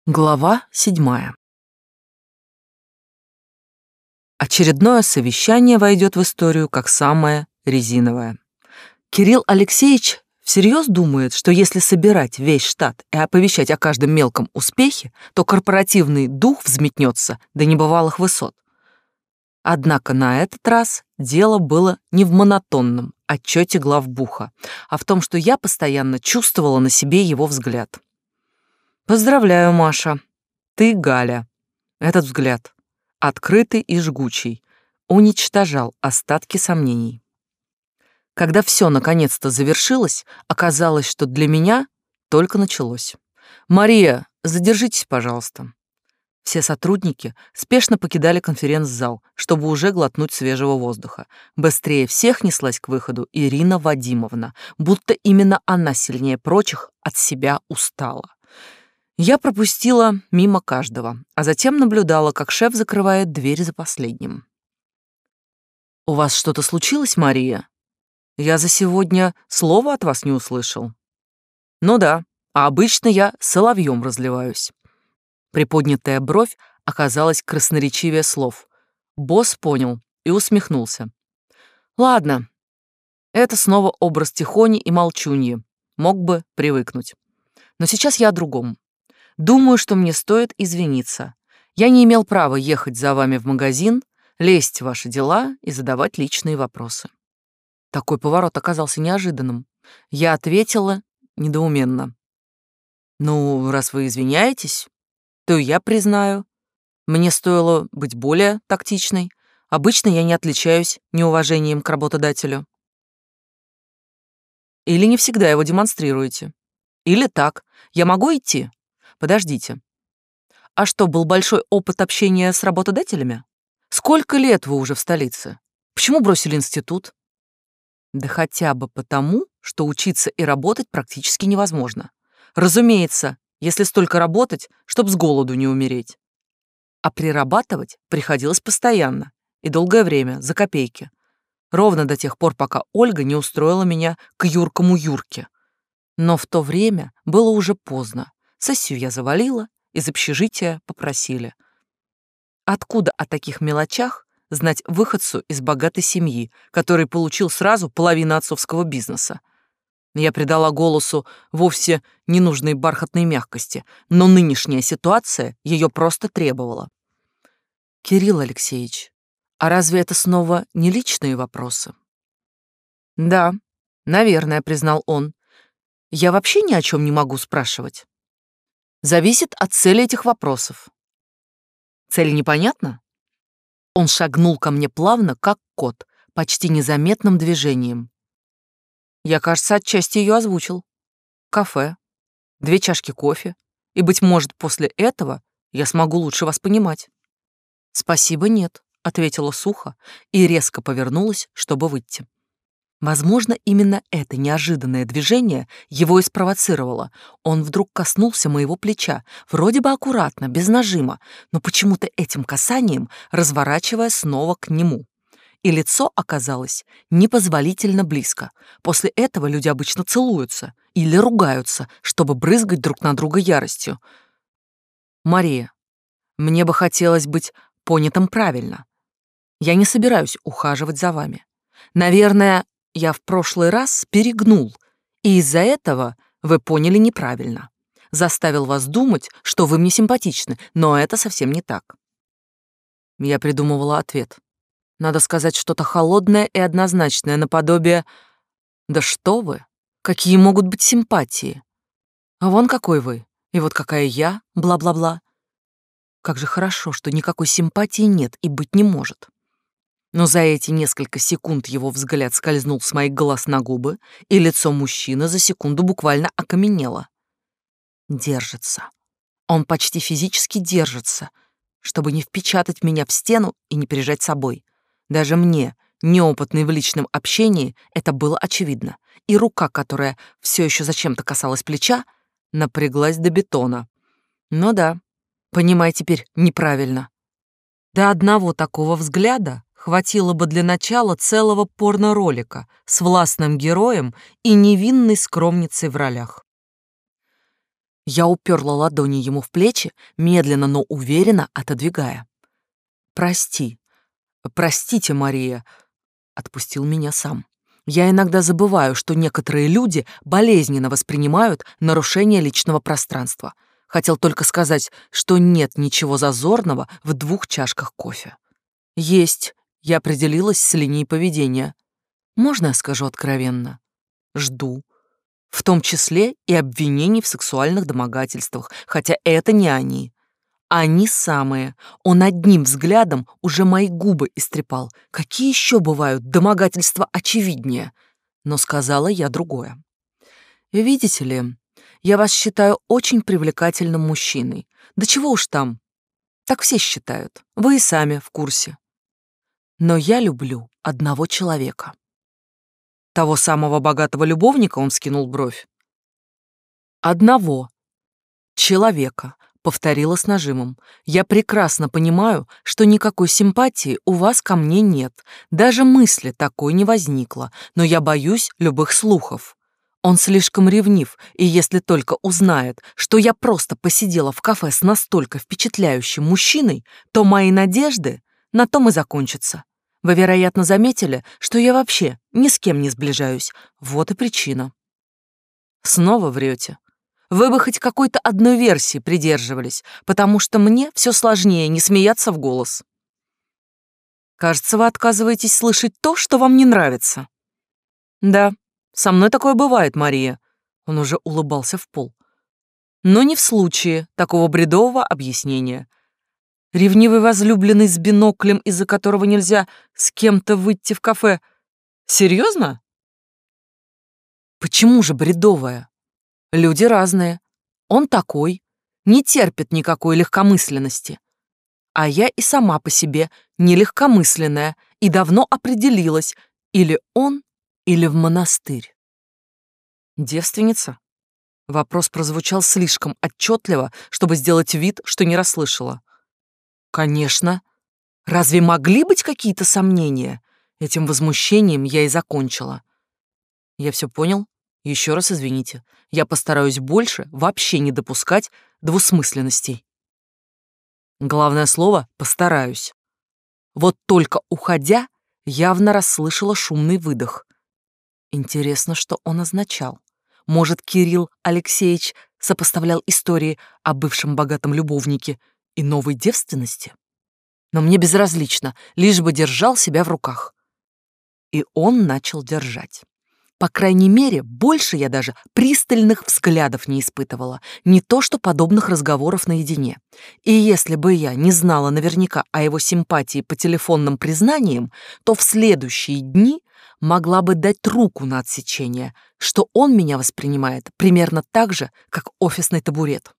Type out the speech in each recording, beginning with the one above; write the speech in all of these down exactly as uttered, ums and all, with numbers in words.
Глава седьмая. Очередное совещание войдет в историю как самое резиновое. Кирилл Алексеевич всерьез думает, что если собирать весь штат и оповещать о каждом мелком успехе, то корпоративный дух взметнется до небывалых высот. Однако на этот раз дело было не в монотонном отчете главбуха, а в том, что я постоянно чувствовала на себе его взгляд. «Поздравляю, Маша. Ты Галя». Этот взгляд, открытый и жгучий, уничтожал остатки сомнений. Когда все наконец-то завершилось, оказалось, что для меня только началось. «Мария, задержитесь, пожалуйста». Все сотрудники спешно покидали конференц-зал, чтобы уже глотнуть свежего воздуха. Быстрее всех неслась к выходу Ирина Вадимовна, будто именно она сильнее прочих от себя устала. Я пропустила мимо каждого, а затем наблюдала, как шеф закрывает дверь за последним. «У вас что-то случилось, Мария? Я за сегодня слова от вас не услышал». «Ну да, а обычно я соловьем разливаюсь». Приподнятая бровь оказалась красноречивее слов. Босс понял и усмехнулся. «Ладно, это снова образ тихони и молчуньи. Мог бы привыкнуть. Но сейчас я о другом. Думаю, что мне стоит извиниться. Я не имел права ехать за вами в магазин, лезть в ваши дела и задавать личные вопросы». Такой поворот оказался неожиданным. Я ответила недоуменно. «Ну, раз вы извиняетесь, то и я признаю. Мне стоило быть более тактичной. Обычно я не отличаюсь неуважением к работодателю». «Или не всегда его демонстрируете. Или так. Я могу идти?» «Подождите. А что, был большой опыт общения с работодателями? Сколько лет вы уже в столице? Почему бросили институт?» «Да хотя бы потому, что учиться и работать практически невозможно. Разумеется, если столько работать, чтоб с голоду не умереть. А прирабатывать приходилось постоянно и долгое время, за копейки. Ровно до тех пор, пока Ольга не устроила меня к юркому Юрке. Но в то время было уже поздно. Сессию я завалила, из общежития попросили. Откуда о таких мелочах знать выходцу из богатой семьи, который получил сразу половину отцовского бизнеса? Я придала голосу вовсе ненужной бархатной мягкости, но нынешняя ситуация ее просто требовала. «Кирилл Алексеевич, а разве это снова не личные вопросы?» «Да, наверное», — признал он. «Я вообще ни о чем не могу спрашивать. Зависит от цели этих вопросов». «Цель непонятна?» Он шагнул ко мне плавно, как кот, почти незаметным движением. Я, кажется, отчасти ее озвучил. Кафе, две чашки кофе, и, быть может, после этого я смогу лучше вас понимать. «Спасибо, нет», — ответила сухо и резко повернулась, чтобы выйти. Возможно, именно это неожиданное движение его и спровоцировало. Он вдруг коснулся моего плеча, вроде бы аккуратно, без нажима, но почему-то этим касанием разворачивая снова к нему. И лицо оказалось непозволительно близко. После этого люди обычно целуются или ругаются, чтобы брызгать друг на друга яростью. «Мария, мне бы хотелось быть понятым правильно. Я не собираюсь ухаживать за вами. Наверное, я в прошлый раз перегнул, и из-за этого вы поняли неправильно. Заставил вас думать, что вы мне симпатичны, но это совсем не так». Я придумывала ответ. Надо сказать что-то холодное и однозначное, наподобие «Да что вы? Какие могут быть симпатии? А вон какой вы, и вот какая я, бла-бла-бла». Как же хорошо, что никакой симпатии нет и быть не может. Но за эти несколько секунд его взгляд скользнул с моих глаз на губы, и лицо мужчины за секунду буквально окаменело. Держится. Он почти физически держится, чтобы не впечатать меня в стену и не прижать собой. Даже мне, неопытной в личном общении, это было очевидно. И рука, которая все еще зачем-то касалась плеча, напряглась до бетона. Ну да, понимай теперь неправильно. До одного такого взгляда хватило бы для начала целого порно-ролика с властным героем и невинной скромницей в ролях. Я уперла ладони ему в плечи, медленно, но уверенно отодвигая. «Прости, простите, Мария», — отпустил меня сам. «Я иногда забываю, что некоторые люди болезненно воспринимают нарушение личного пространства. Хотел только сказать, что нет ничего зазорного в двух чашках кофе». «Есть», — я определилась с линией поведения. «Можно я скажу откровенно?» «Жду. В том числе и обвинений в сексуальных домогательствах, хотя это не они. Они самые. Он одним взглядом уже мои губы истрепал. Какие еще бывают домогательства очевиднее? Но сказала я другое. Видите ли, я вас считаю очень привлекательным мужчиной. Да чего уж там. Так все считают. Вы и сами в курсе. Но я люблю одного человека. Того самого богатого любовника, он вскинул бровь. Одного человека, повторила с нажимом. Я прекрасно понимаю, что никакой симпатии у вас ко мне нет. Даже мысли такой не возникло, но я боюсь любых слухов. Он слишком ревнив, и если только узнает, что я просто посидела в кафе с настолько впечатляющим мужчиной, то мои надежды на том и закончатся. Вы, вероятно, заметили, что я вообще ни с кем не сближаюсь. Вот и причина. Снова врете. Вы бы хоть какой-то одной версии придерживались, потому что мне все сложнее не смеяться в голос. Кажется, вы отказываетесь слышать то, что вам не нравится. Да, со мной такое бывает, Мария. Он уже улыбался в пол. Но не в случае такого бредового объяснения. Ревнивый возлюбленный с биноклем, из-за которого нельзя с кем-то выйти в кафе. Серьезно? Почему же бредовая? Люди разные. Он такой, не терпит никакой легкомысленности. А я и сама по себе не легкомысленная и давно определилась, или он, или в монастырь. Девственница? Вопрос прозвучал слишком отчетливо, чтобы сделать вид, что не расслышала. Конечно. Разве могли быть какие-то сомнения? Этим возмущением я и закончила. Я все понял. Еще раз извините. Я постараюсь больше вообще не допускать двусмысленностей. Главное слово «постараюсь». Вот только уходя, явно расслышала шумный выдох. Интересно, что он означал. Может, Кирилл Алексеевич сопоставлял истории о бывшем богатом любовнике и новой девственности? Но мне безразлично, лишь бы держал себя в руках. И он начал держать. По крайней мере, больше я даже пристальных взглядов не испытывала, не то что подобных разговоров наедине. И если бы я не знала наверняка о его симпатии по телефонным признаниям, то в следующие дни могла бы дать руку на отсечение, что он меня воспринимает примерно так же, как офисный табурет.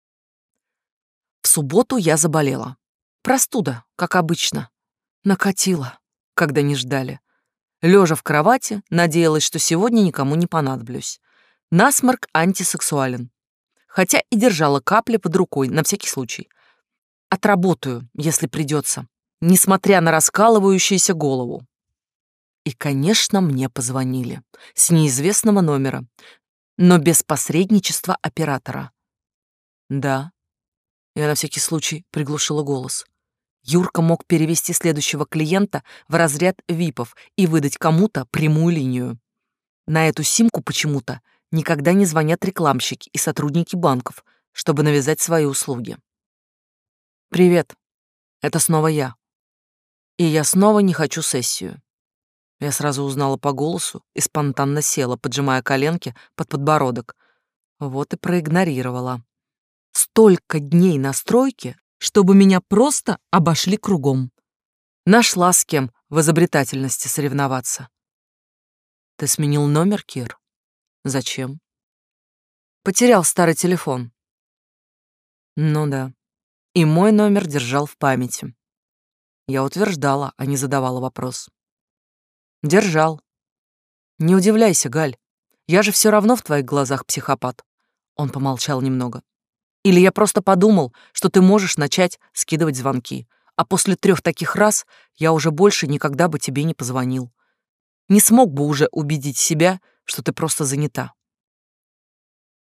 В субботу я заболела. Простуда, как обычно. Накатила, когда не ждали. Лежа в кровати, надеялась, что сегодня никому не понадоблюсь. Насморк антисексуален. Хотя и держала капли под рукой, на всякий случай. Отработаю, если придется, несмотря на раскалывающуюся голову. И, конечно, мне позвонили. С неизвестного номера, но без посредничества оператора. Да, я на всякий случай приглушила голос. Юрка мог перевести следующего клиента в разряд випов и выдать кому-то прямую линию. На эту симку почему-то никогда не звонят рекламщики и сотрудники банков, чтобы навязать свои услуги. «Привет, это снова я. И я снова не хочу сессию». Я сразу узнала по голосу и спонтанно села, поджимая коленки под подбородок. Вот и проигнорировала. Столько дней на стройке, чтобы меня просто обошли кругом. Нашла с кем в изобретательности соревноваться. Ты сменил номер, Кир? Зачем? Потерял старый телефон. Ну да. И мой номер держал в памяти. Я утверждала, а не задавала вопрос. Держал. Не удивляйся, Галь. Я же все равно в твоих глазах психопат. Он помолчал немного. Или я просто подумал, что ты можешь начать скидывать звонки, а после трех таких раз я уже больше никогда бы тебе не позвонил. Не смог бы уже убедить себя, что ты просто занята.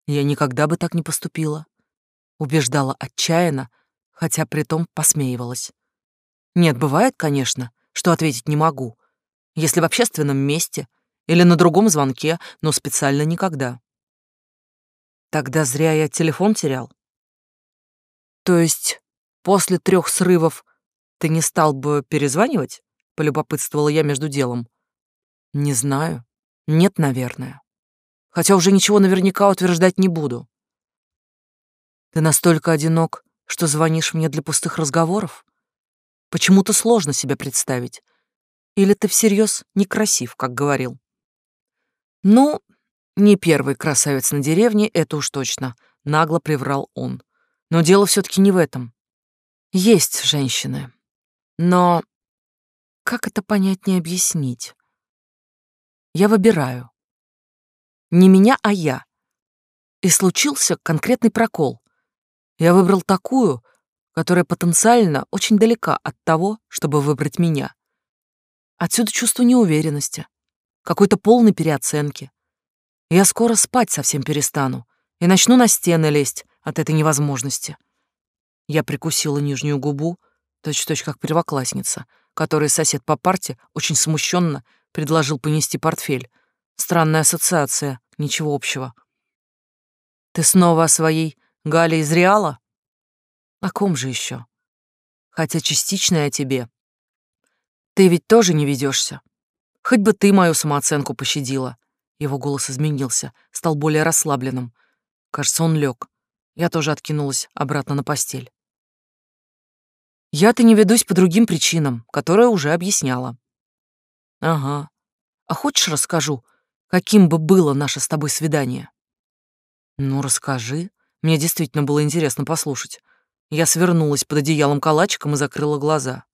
Я никогда бы так не поступила. Убеждала отчаянно, хотя притом посмеивалась. Нет, бывает, конечно, что ответить не могу, если в общественном месте или на другом звонке, но специально никогда. Тогда зря я телефон терял. То есть после трех срывов ты не стал бы перезванивать? Полюбопытствовала я между делом. Не знаю. Нет, наверное. Хотя уже ничего наверняка утверждать не буду. Ты настолько одинок, что звонишь мне для пустых разговоров? Почему-то сложно себе представить. Или ты всерьез некрасив, как говорил? Ну, не первый красавец на деревне, это уж точно, нагло приврал он. Но дело все-таки не в этом. Есть женщины. Но как это понятнее объяснить? Я выбираю. Не меня, а я. И случился конкретный прокол. Я выбрал такую, которая потенциально очень далека от того, чтобы выбрать меня. Отсюда чувство неуверенности, какой-то полной переоценки. Я скоро спать совсем перестану и начну на стены лезть от этой невозможности. Я прикусила нижнюю губу, точь-в-точь как первоклассница, которой сосед по парте очень смущенно предложил понести портфель. Странная ассоциация, ничего общего. Ты снова о своей Гале из Реала? О ком же еще? Хотя частично и о тебе. Ты ведь тоже не ведешься. Хоть бы ты мою самооценку пощадила. Его голос изменился, стал более расслабленным. Кажется, он лег. Я тоже откинулась обратно на постель. Я-то не ведусь по другим причинам, которые уже объясняла. Ага. А хочешь расскажу, каким бы было наше с тобой свидание? Ну, расскажи. Мне действительно было интересно послушать. Я свернулась под одеялом калачиком и закрыла глаза.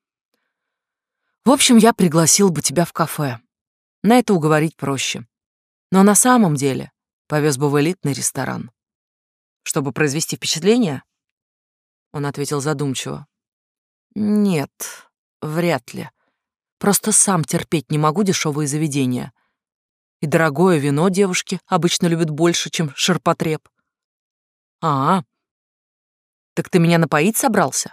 В общем, я пригласил бы тебя в кафе. На это уговорить проще. Но на самом деле повез бы в элитный ресторан. Чтобы произвести впечатление? Он ответил задумчиво. Нет, вряд ли. Просто сам терпеть не могу дешевые заведения. И дорогое вино девушки обычно любят больше, чем ширпотреб. А, так ты меня напоить собрался?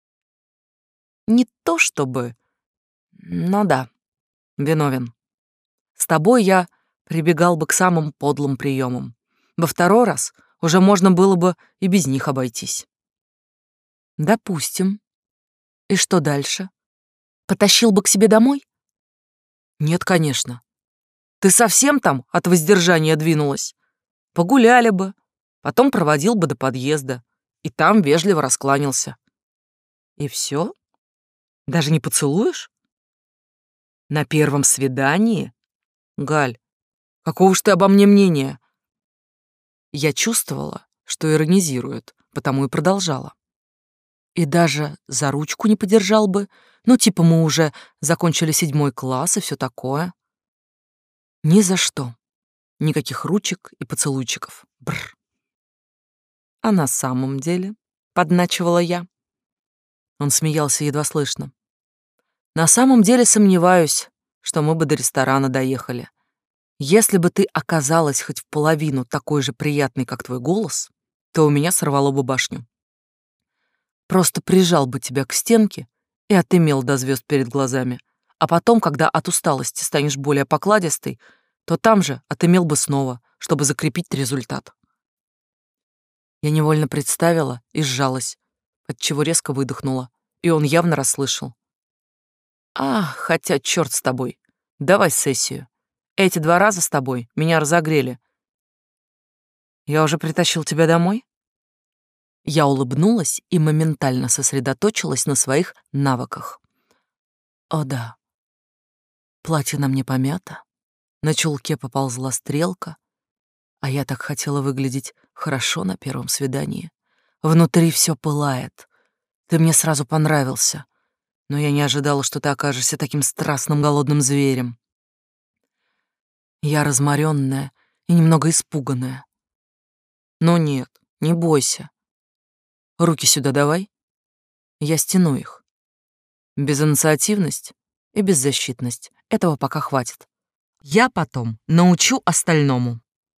Не то чтобы... Ну да, виновен. С тобой я прибегал бы к самым подлым приемам. Во второй раз уже можно было бы и без них обойтись. Допустим. И что дальше? Потащил бы к себе домой? Нет, конечно. Ты совсем там от воздержания двинулась? Погуляли бы, потом проводил бы до подъезда, и там вежливо раскланялся. И все? Даже не поцелуешь? На первом свидании? Галь, какого ж ты обо мне мнения? Я чувствовала, что иронизирует, потому и продолжала. И даже за ручку не подержал бы, ну типа мы уже закончили седьмой класс и все такое. Ни за что. Никаких ручек и поцелуйчиков. Бррр. А на самом деле, подначивала я. Он смеялся едва слышно. На самом деле сомневаюсь, что мы бы до ресторана доехали. Если бы ты оказалась хоть в половину такой же приятной, как твой голос, то у меня сорвало бы башню. Просто прижал бы тебя к стенке и отымел до звезд перед глазами. А потом, когда от усталости станешь более покладистой, то там же отымел бы снова, чтобы закрепить результат. Я невольно представила и сжалась, отчего резко выдохнула, и он явно расслышал. А, хотя черт с тобой. Давай сессию. Эти два раза с тобой меня разогрели. Я уже притащил тебя домой? Я улыбнулась и моментально сосредоточилась на своих навыках. О да. Платье на мне помято, на чулке поползла стрелка, а я так хотела выглядеть хорошо на первом свидании. Внутри все пылает. Ты мне сразу понравился, но я не ожидала, что ты окажешься таким страстным голодным зверем. Я разморенная и немного испуганная. Но нет, не бойся. Руки сюда давай. Я стяну их. Безинициативность и беззащитность. Этого пока хватит. Я потом научу остальному.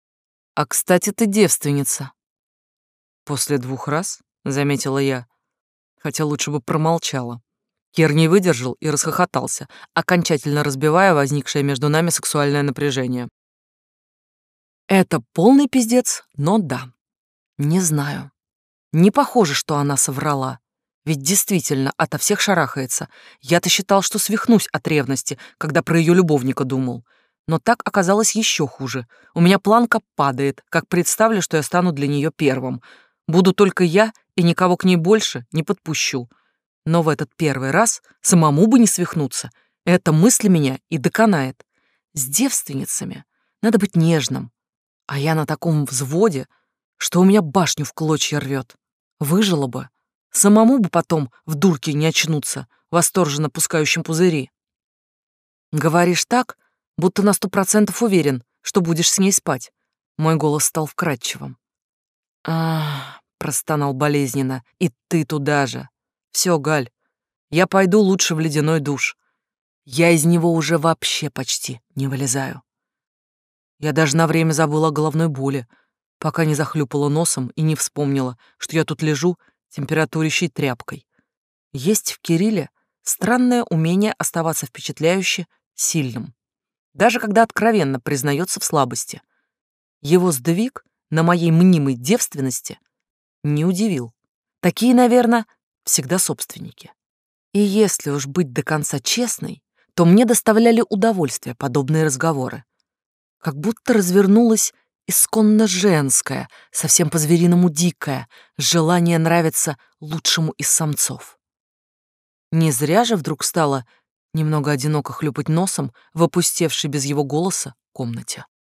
А, кстати, ты девственница. После двух раз, заметила я, хотя лучше бы промолчала. Кир не выдержал и расхохотался, окончательно разбивая возникшее между нами сексуальное напряжение. Это полный пиздец, но да. Не знаю. Не похоже, что она соврала. Ведь действительно ото всех шарахается. Я-то считал, что свихнусь от ревности, когда про ее любовника думал. Но так оказалось еще хуже. У меня планка падает, как представлю, что я стану для нее первым. Буду только я и никого к ней больше не подпущу. Но в этот первый раз самому бы не свихнуться. Эта мысль меня и доконает. С девственницами надо быть нежным. А я на таком взводе, что у меня башню в клочья рвет. Выжила бы. Самому бы потом в дурке не очнуться, восторженно пускающим пузыри. Говоришь так, будто на сто процентов уверен, что будешь с ней спать. Мой голос стал вкрадчивым. А, простонал болезненно. И ты туда же. Все, Галь, я пойду лучше в ледяной душ. Я из него уже вообще почти не вылезаю. Я даже на время забыла о головной боли, пока не захлюпала носом и не вспомнила, что я тут лежу температурящей тряпкой. Есть в Кирилле странное умение оставаться впечатляюще сильным, даже когда откровенно признается в слабости. Его сдвиг на моей мнимой девственности не удивил. Такие, наверное, всегда собственники. И если уж быть до конца честной, то мне доставляли удовольствие подобные разговоры. Как будто развернулась исконно женское, совсем по-звериному дикое, желание нравиться лучшему из самцов. Не зря же вдруг стало немного одиноко хлюпать носом в опустевшей без его голоса комнате.